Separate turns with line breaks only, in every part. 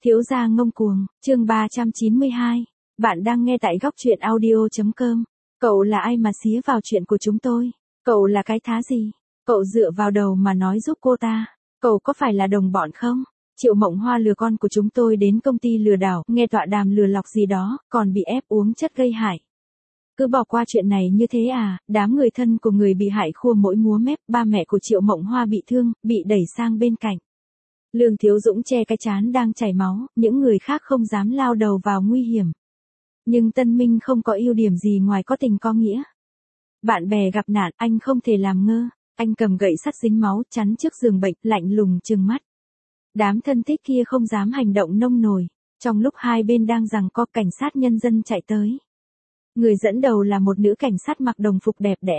Thiếu gia ngông cuồng, chương 392. Bạn đang nghe tại góc truyện audio.com. Cậu là ai mà xía vào chuyện của chúng tôi? Cậu là cái thá gì? Cậu dựa vào đầu mà nói giúp cô ta. Cậu có phải là đồng bọn không? Triệu Mộng Hoa lừa con của chúng tôi đến công ty lừa đảo, nghe tọa đàm lừa lọc gì đó, còn bị ép uống chất gây hại. Cứ bỏ qua chuyện này như thế à? Đám người thân của người bị hại khua mỗi múa mép, ba mẹ của Triệu Mộng Hoa bị thương, bị đẩy sang bên cạnh. Lương Thiếu Dũng che cái trán đang chảy máu, những người khác không dám lao đầu vào nguy hiểm. Nhưng Tân Minh không có ưu điểm gì ngoài có tình có nghĩa. Bạn bè gặp nạn, anh không thể làm ngơ, anh cầm gậy sắt dính máu chắn trước giường bệnh, lạnh lùng trừng mắt. Đám thân thích kia không dám hành động nông nổi, trong lúc hai bên đang giằng co cảnh sát nhân dân chạy tới. Người dẫn đầu là một nữ cảnh sát mặc đồng phục đẹp đẽ.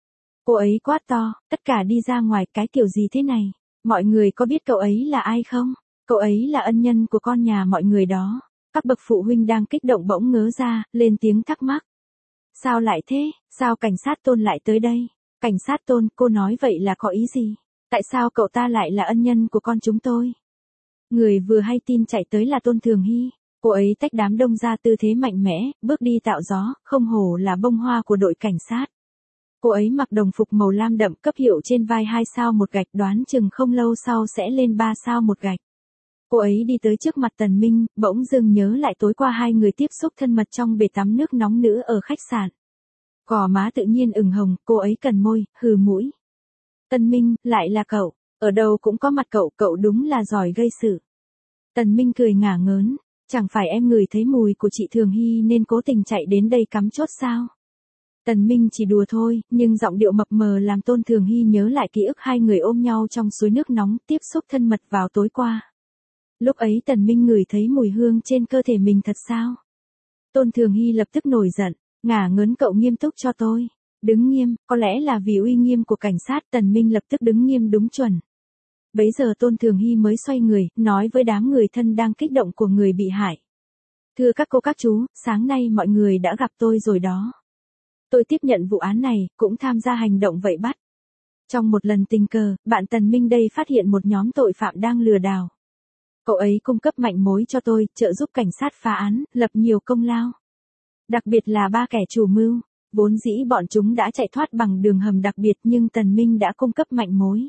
Cô ấy quát to, tất cả đi ra ngoài, cái kiểu gì thế này? Mọi người có biết cậu ấy là ai không? Cậu ấy là ân nhân của con nhà mọi người đó. Các bậc phụ huynh đang kích động bỗng ngớ ra, lên tiếng thắc mắc. Sao lại thế? Sao cảnh sát Tôn lại tới đây? Cảnh sát Tôn, cô nói vậy là có ý gì? Tại sao cậu ta lại là ân nhân của con chúng tôi? Người vừa hay tin chạy tới là Tôn Thường Hy. Cô ấy tách đám đông ra tư thế mạnh mẽ, bước đi tạo gió, không hổ là bông hoa của đội cảnh sát. Cô ấy mặc đồng phục màu lam đậm, cấp hiệu trên vai 2 sao một gạch, đoán chừng không lâu sau sẽ lên 3 sao một gạch. Cô ấy đi tới trước mặt Tần Minh, bỗng dưng nhớ lại tối qua hai người tiếp xúc thân mật trong bể tắm nước nóng nữ ở khách sạn. Gò má tự nhiên ửng hồng, cô ấy cần môi, hừ mũi. Tần Minh, lại là cậu, ở đâu cũng có mặt cậu, cậu đúng là giỏi gây sự. Tần Minh cười ngả ngớn, chẳng phải em ngửi thấy mùi của chị Thường Hy nên cố tình chạy đến đây cắm chốt sao? Tần Minh chỉ đùa thôi, nhưng giọng điệu mập mờ làm Tôn Thường Hy nhớ lại ký ức hai người ôm nhau trong suối nước nóng tiếp xúc thân mật vào tối qua. Lúc ấy Tần Minh ngửi thấy mùi hương trên cơ thể mình thật sao? Tôn Thường Hy lập tức nổi giận, ngả ngớn, cậu nghiêm túc cho tôi. Đứng nghiêm, có lẽ là vì uy nghiêm của cảnh sát, Tần Minh lập tức đứng nghiêm đúng chuẩn. Bấy giờ Tôn Thường Hy mới xoay người, nói với đám người thân đang kích động của người bị hại. Thưa các cô các chú, sáng nay mọi người đã gặp tôi rồi đó. Tôi tiếp nhận vụ án này, cũng tham gia hành động vây bắt. Trong một lần tình cờ, bạn Tần Minh đây phát hiện một nhóm tội phạm đang lừa đảo. Cậu ấy cung cấp manh mối cho tôi, trợ giúp cảnh sát phá án, lập nhiều công lao. Đặc biệt là ba kẻ chủ mưu, vốn dĩ bọn chúng đã chạy thoát bằng đường hầm đặc biệt nhưng Tần Minh đã cung cấp manh mối.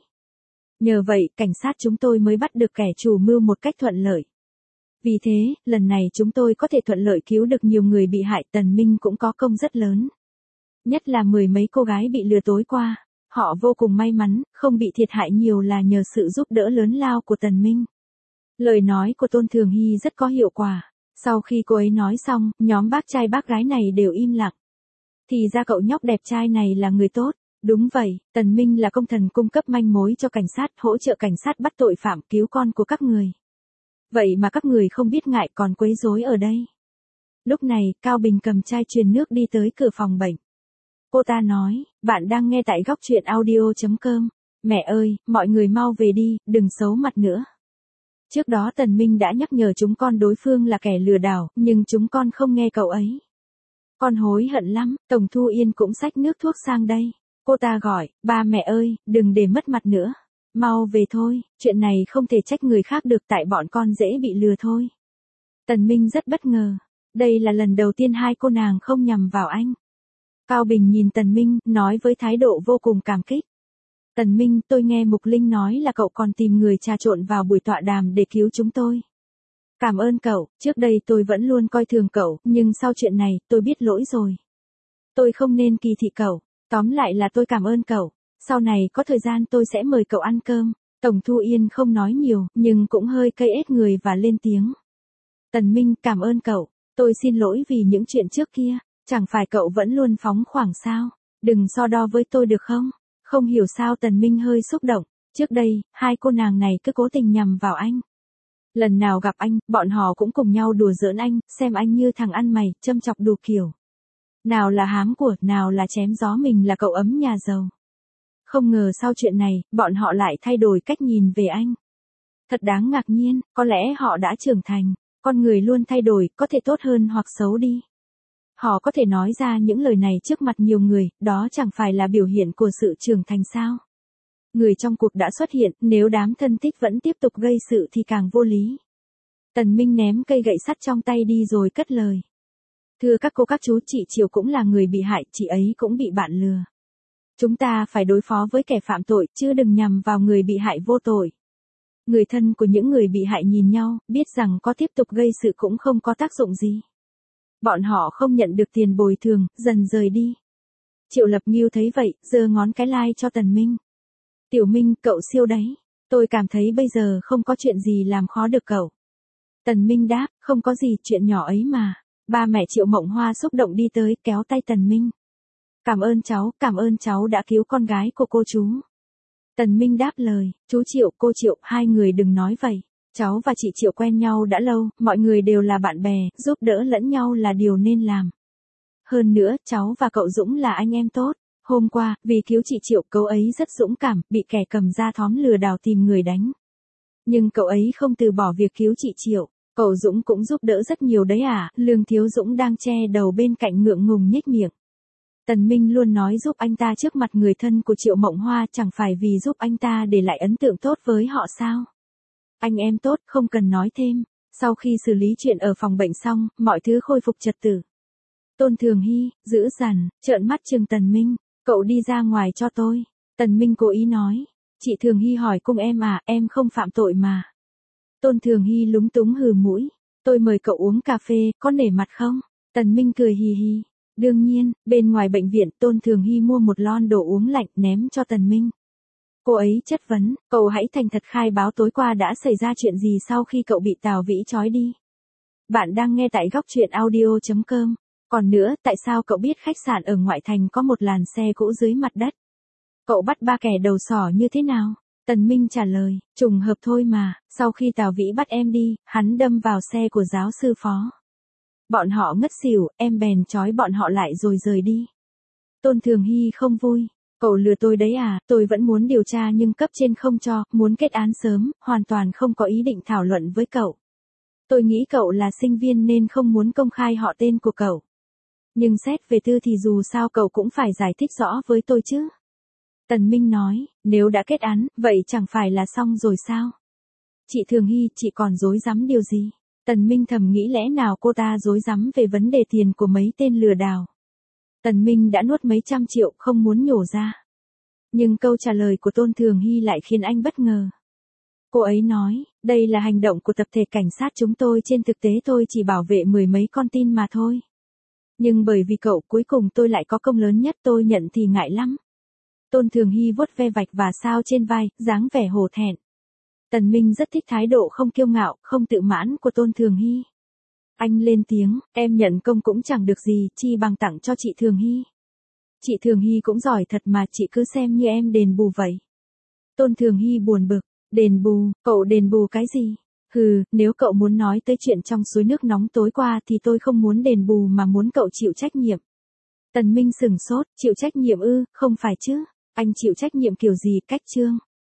Nhờ vậy, cảnh sát chúng tôi mới bắt được kẻ chủ mưu một cách thuận lợi. Vì thế, lần này chúng tôi có thể thuận lợi cứu được nhiều người bị hại, Tần Minh cũng có công rất lớn. Nhất là 10 mấy cô gái bị lừa tối qua, họ vô cùng may mắn, không bị thiệt hại nhiều là nhờ sự giúp đỡ lớn lao của Tần Minh. Lời nói của Tôn Thường Hy rất có hiệu quả. Sau khi cô ấy nói xong, nhóm bác trai bác gái này đều im lặng. Thì ra cậu nhóc đẹp trai này là người tốt. Đúng vậy, Tần Minh là công thần cung cấp manh mối cho cảnh sát, hỗ trợ cảnh sát bắt tội phạm, cứu con của các người. Vậy mà các người không biết ngại còn quấy rối ở đây. Lúc này, Cao Bình cầm chai truyền nước đi tới cửa phòng bệnh. Cô ta nói, bạn đang nghe tại góc truyện audio.com. Mẹ ơi, mọi người mau về đi, đừng xấu mặt nữa. Trước đó Tần Minh đã nhắc nhở chúng con đối phương là kẻ lừa đảo, nhưng chúng con không nghe cậu ấy. Con hối hận lắm, Tổng Thu Yên cũng xách nước thuốc sang đây. Cô ta gọi, ba mẹ ơi, đừng để mất mặt nữa. Mau về thôi, chuyện này không thể trách người khác được, tại bọn con dễ bị lừa thôi. Tần Minh rất bất ngờ. Đây là lần đầu tiên hai cô nàng không nhằm vào anh. Cao Bình nhìn Tần Minh, nói với thái độ vô cùng cảm kích. Tần Minh, tôi nghe Mục Linh nói là cậu còn tìm người trà trộn vào buổi tọa đàm để cứu chúng tôi. Cảm ơn cậu, trước đây tôi vẫn luôn coi thường cậu, nhưng sau chuyện này, tôi biết lỗi rồi. Tôi không nên kỳ thị cậu, tóm lại là tôi cảm ơn cậu, sau này có thời gian tôi sẽ mời cậu ăn cơm. Tổng Thu Yên không nói nhiều, nhưng cũng hơi cay ết người và lên tiếng. Tần Minh, cảm ơn cậu, tôi xin lỗi vì những chuyện trước kia, chẳng phải cậu vẫn luôn phóng khoáng sao, đừng so đo với tôi được không? Không hiểu sao Tần Minh hơi xúc động, trước đây, hai cô nàng này cứ cố tình nhằm vào anh. Lần nào gặp anh, bọn họ cũng cùng nhau đùa giỡn anh, xem anh như thằng ăn mày, châm chọc đủ kiểu. Nào là hám của, nào là chém gió mình là cậu ấm nhà giàu. Không ngờ sau chuyện này, bọn họ lại thay đổi cách nhìn về anh. Thật đáng ngạc nhiên, có lẽ họ đã trưởng thành, con người luôn thay đổi, có thể tốt hơn hoặc xấu đi. Họ có thể nói ra những lời này trước mặt nhiều người, đó chẳng phải là biểu hiện của sự trưởng thành sao? Người trong cuộc đã xuất hiện, nếu đám thân thích vẫn tiếp tục gây sự thì càng vô lý. Tần Minh ném cây gậy sắt trong tay đi rồi cất lời. Thưa các cô các chú, chị Triệu cũng là người bị hại, chị ấy cũng bị bạn lừa. Chúng ta phải đối phó với kẻ phạm tội, chứ đừng nhằm vào người bị hại vô tội. Người thân của những người bị hại nhìn nhau, biết rằng có tiếp tục gây sự cũng không có tác dụng gì. Bọn họ không nhận được tiền bồi thường, dần rời đi. Triệu Lập Ngưu thấy vậy, giơ ngón cái like cho Tần Minh. Tiểu Minh, cậu siêu đấy. Tôi cảm thấy bây giờ không có chuyện gì làm khó được cậu. Tần Minh đáp, không có gì, chuyện nhỏ ấy mà. Ba mẹ Triệu Mộng Hoa xúc động đi tới, kéo tay Tần Minh. Cảm ơn cháu đã cứu con gái của cô chú. Tần Minh đáp lời, chú Triệu, cô Triệu, hai người đừng nói vậy. Cháu và chị Triệu quen nhau đã lâu, mọi người đều là bạn bè, giúp đỡ lẫn nhau là điều nên làm. Hơn nữa, cháu và cậu Dũng là anh em tốt. Hôm qua, vì cứu chị Triệu, cậu ấy rất dũng cảm, bị kẻ cầm da thóm lừa đảo tìm người đánh. Nhưng cậu ấy không từ bỏ việc cứu chị Triệu. Cậu Dũng cũng giúp đỡ rất nhiều đấy à, Lương Thiếu Dũng đang che đầu bên cạnh ngượng ngùng nhếch miệng. Tần Minh luôn nói giúp anh ta trước mặt người thân của Triệu Mộng Hoa, chẳng phải vì giúp anh ta để lại ấn tượng tốt với họ sao? Anh em tốt, không cần nói thêm. Sau khi xử lý chuyện ở phòng bệnh xong, mọi thứ khôi phục trật tự. Tôn Thường Hy, dữ dằn, trợn mắt trừng Tần Minh, cậu đi ra ngoài cho tôi. Tần Minh cố ý nói, chị Thường Hy hỏi cung em à, em không phạm tội mà. Tôn Thường Hy lúng túng hừ mũi, tôi mời cậu uống cà phê, có nể mặt không? Tần Minh cười hì hì. Đương nhiên, bên ngoài bệnh viện, Tôn Thường Hy mua một lon đồ uống lạnh ném cho Tần Minh. Cô ấy chất vấn, cậu hãy thành thật khai báo tối qua đã xảy ra chuyện gì sau khi cậu bị Tào Vĩ trói đi. Bạn đang nghe tại góc truyện audio.com. Còn nữa, tại sao cậu biết khách sạn ở ngoại thành có một làn xe cũ dưới mặt đất? Cậu bắt ba kẻ đầu sỏ như thế nào? Tần Minh trả lời, trùng hợp thôi mà, sau khi Tào Vĩ bắt em đi, hắn đâm vào xe của giáo sư Phó. Bọn họ ngất xỉu, em bèn trói bọn họ lại rồi rời đi. Tôn Thường Hy không vui. Cậu lừa tôi đấy à, tôi vẫn muốn điều tra nhưng cấp trên không cho, muốn kết án sớm, hoàn toàn không có ý định thảo luận với cậu. Tôi nghĩ cậu là sinh viên nên không muốn công khai họ tên của cậu. Nhưng xét về tư thì dù sao cậu cũng phải giải thích rõ với tôi chứ. Tần Minh nói, nếu đã kết án, vậy chẳng phải là xong rồi sao? Chị Thường Hy, chị còn dối rắm điều gì? Tần Minh thầm nghĩ lẽ nào cô ta dối rắm về vấn đề tiền của mấy tên lừa đảo. Tần Minh đã nuốt mấy trăm triệu, không muốn nhổ ra. Nhưng câu trả lời của Tôn Thường Hy lại khiến anh bất ngờ. Cô ấy nói, đây là hành động của tập thể cảnh sát chúng tôi, trên thực tế tôi chỉ bảo vệ mười mấy con tin mà thôi. Nhưng bởi vì cậu, cuối cùng tôi lại có công lớn nhất, tôi nhận thì ngại lắm. Tôn Thường Hy vuốt ve vạch và sao trên vai, dáng vẻ hổ thẹn. Tần Minh rất thích thái độ không kiêu ngạo, không tự mãn của Tôn Thường Hy. Anh lên tiếng, em nhận công cũng chẳng được gì, chi bằng tặng cho chị Thường Hy. Chị Thường Hy cũng giỏi thật mà, chị cứ xem như em đền bù vậy. Tôn Thường Hy buồn bực, đền bù, cậu đền bù cái gì? Hừ, nếu cậu muốn nói tới chuyện trong suối nước nóng tối qua thì tôi không muốn đền bù mà muốn cậu chịu trách nhiệm. Tần Minh sửng sốt, chịu trách nhiệm ư, không phải chứ? Anh chịu trách nhiệm kiểu gì, cách chương?